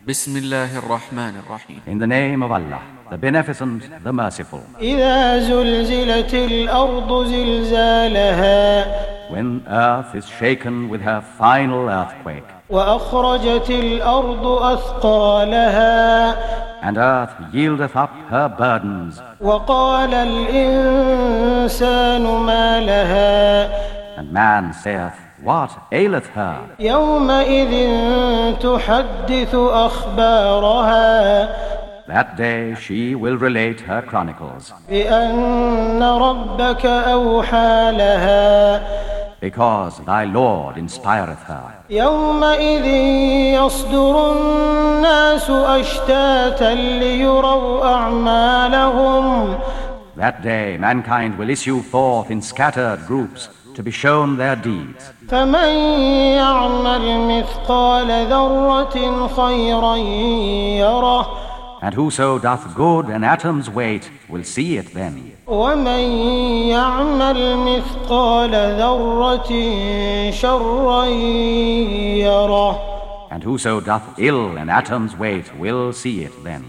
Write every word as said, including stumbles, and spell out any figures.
Bismillahir Rahmanir Rahim. In the name of Allah, the Beneficent, the Merciful. إذا زلزلت الأرض زلزالها When earth is shaken with her final earthquake, وأخرجت الأرض أثقالها and earth yieldeth up her burdens, وقال الإنسان ما لها and man saith, What aileth her? يومئذ تحدث أخبارها That day she will relate her chronicles, بأن ربك أوحى لها because thy Lord inspireth her. يومئذ يصدر الناس أشتاتا ليروا أعمالهم That day mankind will issue forth in scattered groups to be shown their deeds. فمن يعمل مثقال ذرة خيرا يره And whoso doth good an atom's weight will see it then. ومن يعمل مثقال ذرة شرا يره And whoso doth ill an atom's weight will see it then.